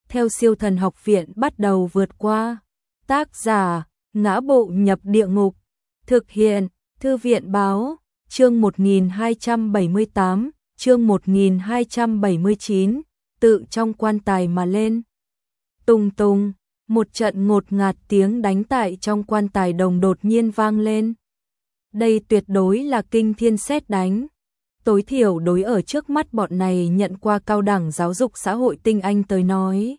theo Siêu Thần Học Viện bắt đầu vượt qua. Tác giả: Ngã Bộ Nhập Địa Ngục. Thực hiện: Thư viện báo. Chương 1278, chương 1279, tự trong quan tài mà lên. Tùng tùng, một trận ngột ngạt tiếng đánh tại trong quan tài đồng đột nhiên vang lên. Đây tuyệt đối là kinh thiên sét đánh. Tối thiểu đối ở trước mắt bọn này nhận qua cao đẳng giáo dục xã hội tinh anh tới nói.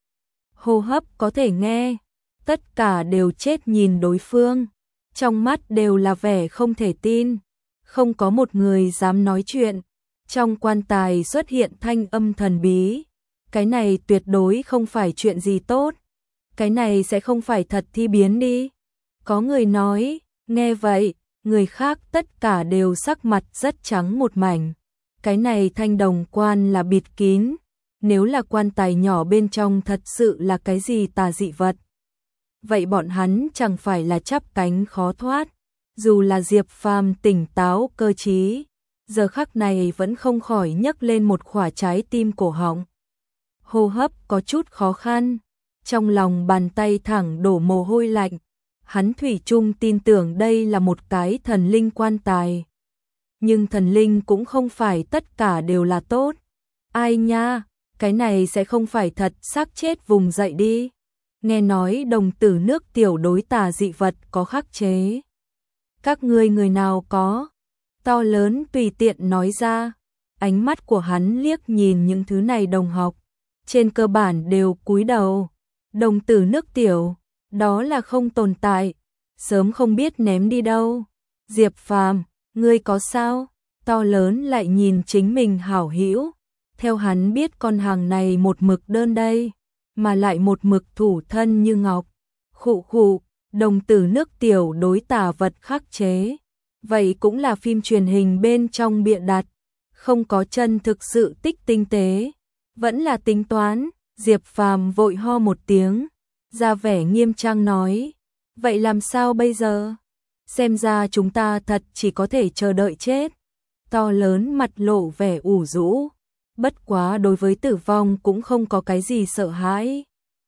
Hô hấp có thể nghe, tất cả đều chết nhìn đối phương, trong mắt đều là vẻ không thể tin, không có một người dám nói chuyện. Trong quan tài xuất hiện thanh âm thần bí, cái này tuyệt đối không phải chuyện gì tốt, cái này sẽ không phải thật thi biến đi. Có người nói, nghe vậy, người khác tất cả đều sắc mặt rất trắng một mảnh. Cái này thanh đồng quan là bịt kín, nếu là quan tài nhỏ bên trong thật sự là cái gì tà dị vật, vậy bọn hắn chẳng phải là chắp cánh khó thoát. Dù là Diệp Phàm tỉnh táo cơ trí, giờ khắc này vẫn không khỏi nhấc lên một khỏa trái tim cổ họng. Hô hấp có chút khó khăn, trong lòng bàn tay thẳng đổ mồ hôi lạnh. Hắn thủy chung tin tưởng đây là một cái thần linh quan tài. Nhưng thần linh cũng không phải tất cả đều là tốt. Ai nha, cái này sẽ không phải thật xác chết vùng dậy đi. Nghe nói đồng tử nước tiểu đối tà dị vật có khắc chế. Các ngươi người nào có? To lớn tùy tiện nói ra. Ánh mắt của hắn liếc nhìn những thứ này đồng học, trên cơ bản đều cúi đầu. Đồng tử nước tiểu, đó là không tồn tại, sớm không biết ném đi đâu. Diệp Phàm, ngươi có sao? To lớn lại nhìn chính mình hảo hữu, theo hắn biết con hàng này một mực đơn đây, mà lại một mực thủ thân như ngọc. Khụ khụ, đồng tử nước tiểu đối tà vật khắc chế, vậy cũng là phim truyền hình bên trong bịa đặt, không có chân thực sự tích tinh tế, vẫn là tính toán. Diệp Phàm vội ho một tiếng, ra vẻ nghiêm trang nói, vậy làm sao bây giờ? Xem ra chúng ta thật chỉ có thể chờ đợi chết. To lớn mặt lộ vẻ ủ rũ, bất quá đối với tử vong cũng không có cái gì sợ hãi.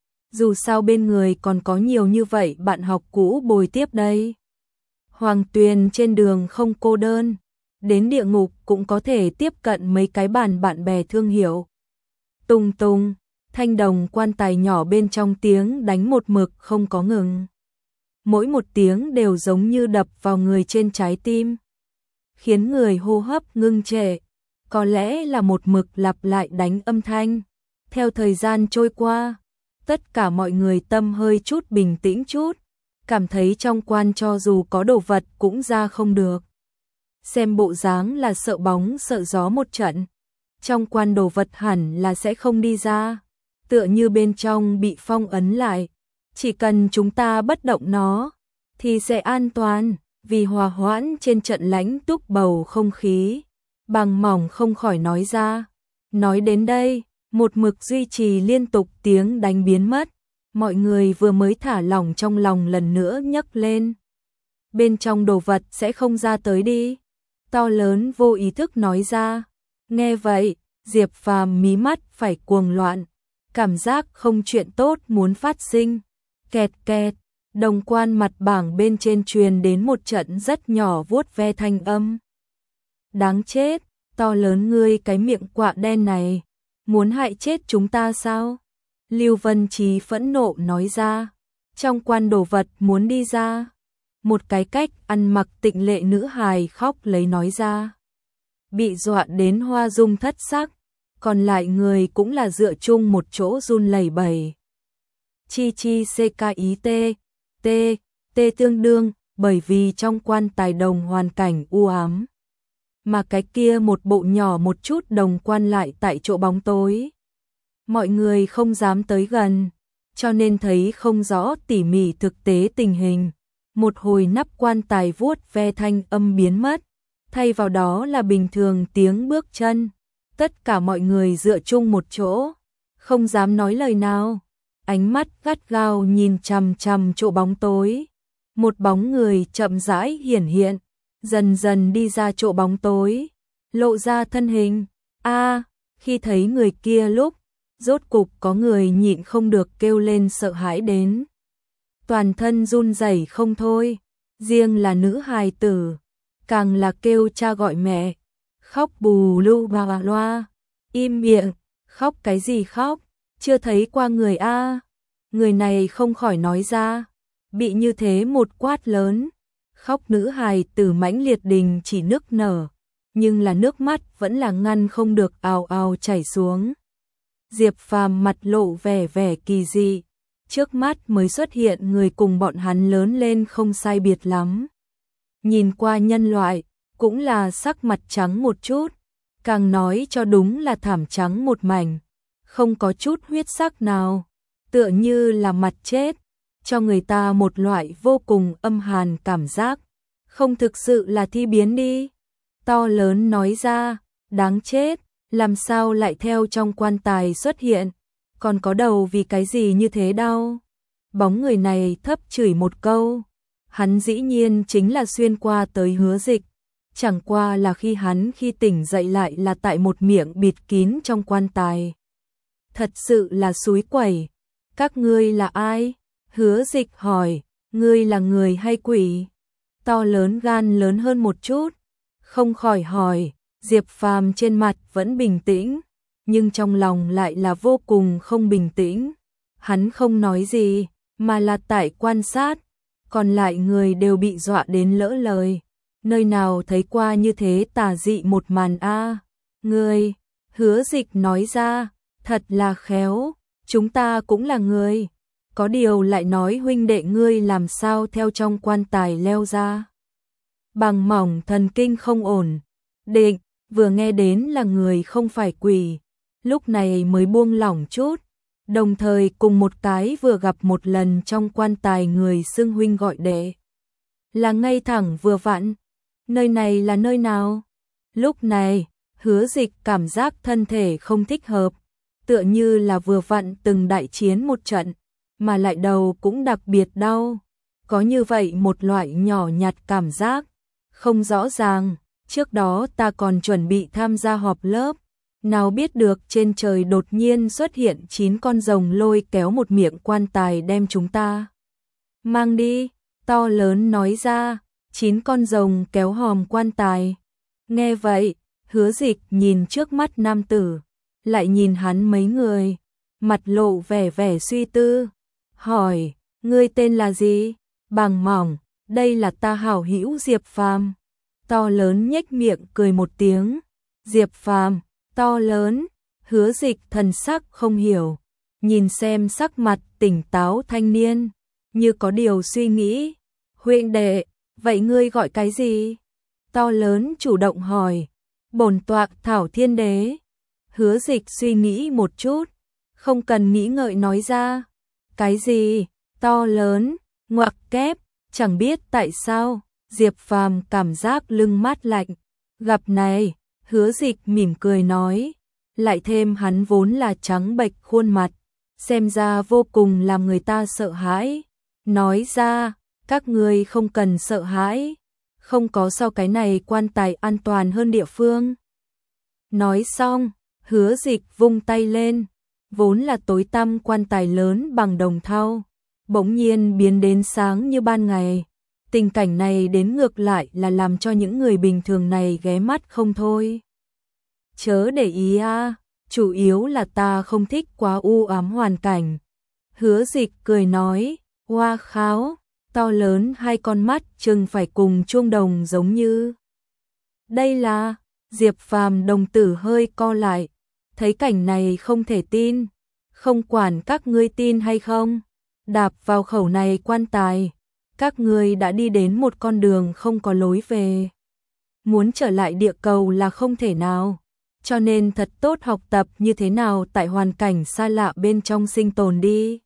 Dù sao bên người còn có nhiều như vậy bạn học cũ bồi tiếp đây. Hoàng Tuyền trên đường không cô đơn, đến địa ngục cũng có thể tiếp cận mấy cái bạn bè thương hiểu. Tung tung, thanh đồng quan tài nhỏ bên trong tiếng đánh một mực không có ngừng. Mỗi một tiếng đều giống như đập vào người trên trái tim, khiến người hô hấp ngưng trệ. Có lẽ là một mực lặp lại đánh âm thanh. Theo thời gian trôi qua, tất cả mọi người tâm hơi chút bình tĩnh chút, cảm thấy trong quan cho dù có đồ vật cũng ra không được. Xem bộ dáng là sợ bóng sợ gió một trận, trong quan đồ vật hẳn là sẽ không đi ra, tựa như bên trong bị phong ấn lại, chỉ cần chúng ta bất động nó thì sẽ an toàn. Vì hòa hoãn trên trận lãnh túc bầu không khí, Bằng Mỏng không khỏi nói ra. Nói đến đây, một mực duy trì liên tục tiếng đánh biến mất, mọi người vừa mới thả lỏng trong lòng lần nữa nhấc lên. Bên trong đồ vật sẽ không ra tới đi. To lớn vô ý thức nói ra. Nghe vậy, Diệp Phàm mí mắt phải cuồng loạn, cảm giác không chuyện tốt muốn phát sinh. Kẹt kẹt, đồng quan mặt bảng bên trên truyền đến một trận rất nhỏ vuốt ve thanh âm. Đáng chết, to lớn ngươi cái miệng quạ đen này, muốn hại chết chúng ta sao? Lưu Vân Trí phẫn nộ nói ra. Trong quan đồ vật muốn đi ra. Một cái cách ăn mặc tịnh lệ nữ hài khóc lấy nói ra. Bị dọa đến hoa dung thất sắc, còn lại người cũng là dựa chung một chỗ run lẩy bẩy. Chi chi CKIT, T tương đương, bởi vì trong quan tài đồng hoàn cảnh u ám. Mà cái kia một bộ nhỏ một chút đồng quan lại tại chỗ bóng tối. Mọi người không dám tới gần, cho nên thấy không rõ tỉ mỉ thực tế tình hình. Một hồi nắp quan tài vuốt ve thanh âm biến mất, thay vào đó là bình thường tiếng bước chân. Tất cả mọi người dựa chung một chỗ, không dám nói lời nào, ánh mắt gắt gao nhìn chằm chằm chỗ bóng tối. Một bóng người chậm rãi hiển hiện, dần dần đi ra chỗ bóng tối, lộ ra thân hình. Khi thấy người kia lúc, rốt cục có người nhịn không được kêu lên sợ hãi đến. Toàn thân run rẩy không thôi, riêng là nữ hài tử, càng là kêu cha gọi mẹ, khóc bù lu bà loa, im miệng, khóc cái gì khóc, chưa thấy qua người a. Người này không khỏi nói ra, bị như thế một quát lớn, khóc nữ hài tử mãnh liệt đình chỉ nức nở, nhưng là nước mắt vẫn là ngăn không được ào ào chảy xuống. Diệp Phàm mặt lộ vẻ vẻ kỳ dị, trước mắt mới xuất hiện người cùng bọn hắn lớn lên không sai biệt lắm. Nhìn qua nhân loại, cũng là sắc mặt trắng một chút, càng nói cho đúng là thảm trắng một mảnh, không có chút huyết sắc nào, tựa như là mặt chết, cho người ta một loại vô cùng âm hàn cảm giác, không thực sự là thi biến đi. To lớn nói ra, đáng chết, làm sao lại theo trong quan tài xuất hiện, còn có đầu vì cái gì như thế đâu. Bóng người này thấp chửi một câu, hắn dĩ nhiên chính là xuyên qua tới Hứa Dịch, chẳng qua là khi tỉnh dậy lại là tại một miệng bịt kín trong quan tài. Thật sự là xúi quẩy, các ngươi là ai? Hứa Dịch hỏi, ngươi là người hay quỷ? To lớn gan lớn hơn một chút, không khỏi hỏi. Diệp Phàm trên mặt vẫn bình tĩnh, nhưng trong lòng lại là vô cùng không bình tĩnh. Hắn không nói gì, mà là tại quan sát, còn lại người đều bị dọa đến lỡ lời. Nơi nào thấy qua như thế tà dị một màn a. Ngươi, Hứa Dịch nói ra, thật là khéo, chúng ta cũng là người. Có điều lại nói huynh đệ ngươi làm sao theo trong quan tài leo ra. Bằng mỏng thần kinh không ổn, định, vừa nghe đến là người không phải quỷ, lúc này mới buông lỏng chút, đồng thời cùng một cái vừa gặp một lần trong quan tài người xưng huynh gọi đệ. Là ngay thẳng vừa vặn, nơi này là nơi nào? Lúc này, Hứa Dịch cảm giác thân thể không thích hợp, tựa như là vừa vặn từng đại chiến một trận, mà lại đầu cũng đặc biệt đau, có như vậy một loại nhỏ nhặt cảm giác, không rõ ràng. Trước đó ta còn chuẩn bị tham gia họp lớp, nào biết được trên trời đột nhiên xuất hiện 9 con rồng lôi kéo một miệng quan tài đem chúng ta mang đi. To lớn nói ra, 9 con rồng kéo hòm quan tài. Nghe vậy, Hứa Dịch nhìn trước mắt nam tử, lại nhìn hắn mấy người, mặt lộ vẻ vẻ suy tư, hỏi, ngươi tên là gì? Bằng mỏng, đây là ta hảo hữu Diệp Phàm. To lớn nhếch miệng cười một tiếng. Diệp Phàm, to lớn, Hứa Dịch thần sắc không hiểu, nhìn xem sắc mặt tỉnh táo thanh niên, như có điều suy nghĩ. Huynh đệ, vậy ngươi gọi cái gì? To lớn chủ động hỏi. Bổn tọa Thảo Thiên Đế. Hứa Dịch suy nghĩ một chút, không cần nghĩ ngợi nói ra. Cái gì? To lớn, ngoặc kép, chẳng biết tại sao. Diệp Phàm cảm giác lưng mát lạnh, gặp này, Hứa Dịch mỉm cười nói, lại thêm hắn vốn là trắng bệch khuôn mặt, xem ra vô cùng làm người ta sợ hãi. Nói ra, các ngươi không cần sợ hãi, không có sau cái này quan tài an toàn hơn địa phương. Nói xong, Hứa Dịch vung tay lên, vốn là tối tăm quan tài lớn bằng đồng thau, bỗng nhiên biến đến sáng như ban ngày. Tình cảnh này đến ngược lại là làm cho những người bình thường này ghé mắt không thôi. Chớ để ý a, chủ yếu là ta không thích quá u ám hoàn cảnh. Hứa Dịch cười nói, hoa kháo, to lớn hai con mắt chừng phải cùng chuông đồng giống như. Đây là, Diệp Phàm đồng tử hơi co lại, thấy cảnh này không thể tin, không quản các ngươi tin hay không, đạp vào khẩu này quan tài. Các ngươi đã đi đến một con đường không có lối về. Muốn trở lại địa cầu là không thể nào, cho nên thật tốt học tập như thế nào tại hoàn cảnh xa lạ bên trong sinh tồn đi.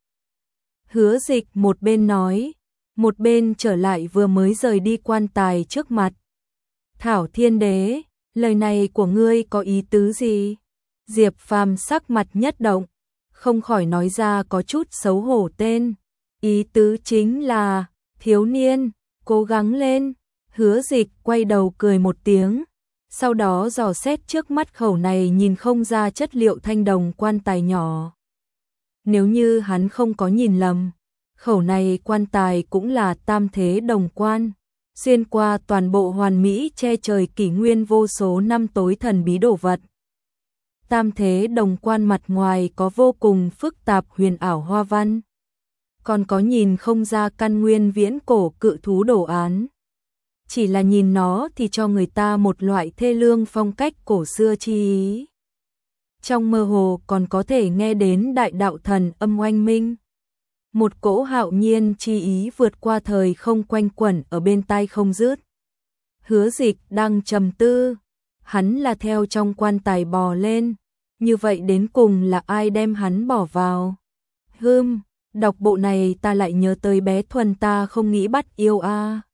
Hứa Dịch một bên nói, một bên trở lại vừa mới rời đi quan tài trước mặt. Thảo Thiên Đế, lời này của ngươi có ý tứ gì? Diệp Phàm sắc mặt nhất động, không khỏi nói ra có chút xấu hổ tên. Ý tứ chính là thiếu niên, cố gắng lên. Hứa Dịch quay đầu cười một tiếng, Sau đó dò xét trước mắt khẩu này nhìn không ra chất liệu thanh đồng quan tài nhỏ. Nếu như hắn không có nhìn lầm, khẩu này quan tài cũng là tam thế đồng quan, xuyên qua toàn bộ hoàn mỹ che trời kỷ nguyên vô số năm tối thần bí đồ vật. Tam thế đồng quan mặt ngoài có vô cùng phức tạp huyền ảo hoa văn, còn có nhìn không ra căn nguyên viễn cổ cự thú đồ án. Chỉ là nhìn nó thì cho người ta một loại thê lương phong cách cổ xưa chi ý. Trong mơ hồ còn có thể nghe đến đại đạo thần âm oanh minh. Một cỗ hạo nhiên chi ý vượt qua thời không quanh quẩn ở bên tai không dứt. Hứa Dịch đang trầm tư, hắn là theo trong quan tài bò lên, như vậy đến cùng là ai đem hắn bỏ vào? Đọc bộ này ta lại nhớ tới bé Thuần ta không nghĩ bắt yêu a.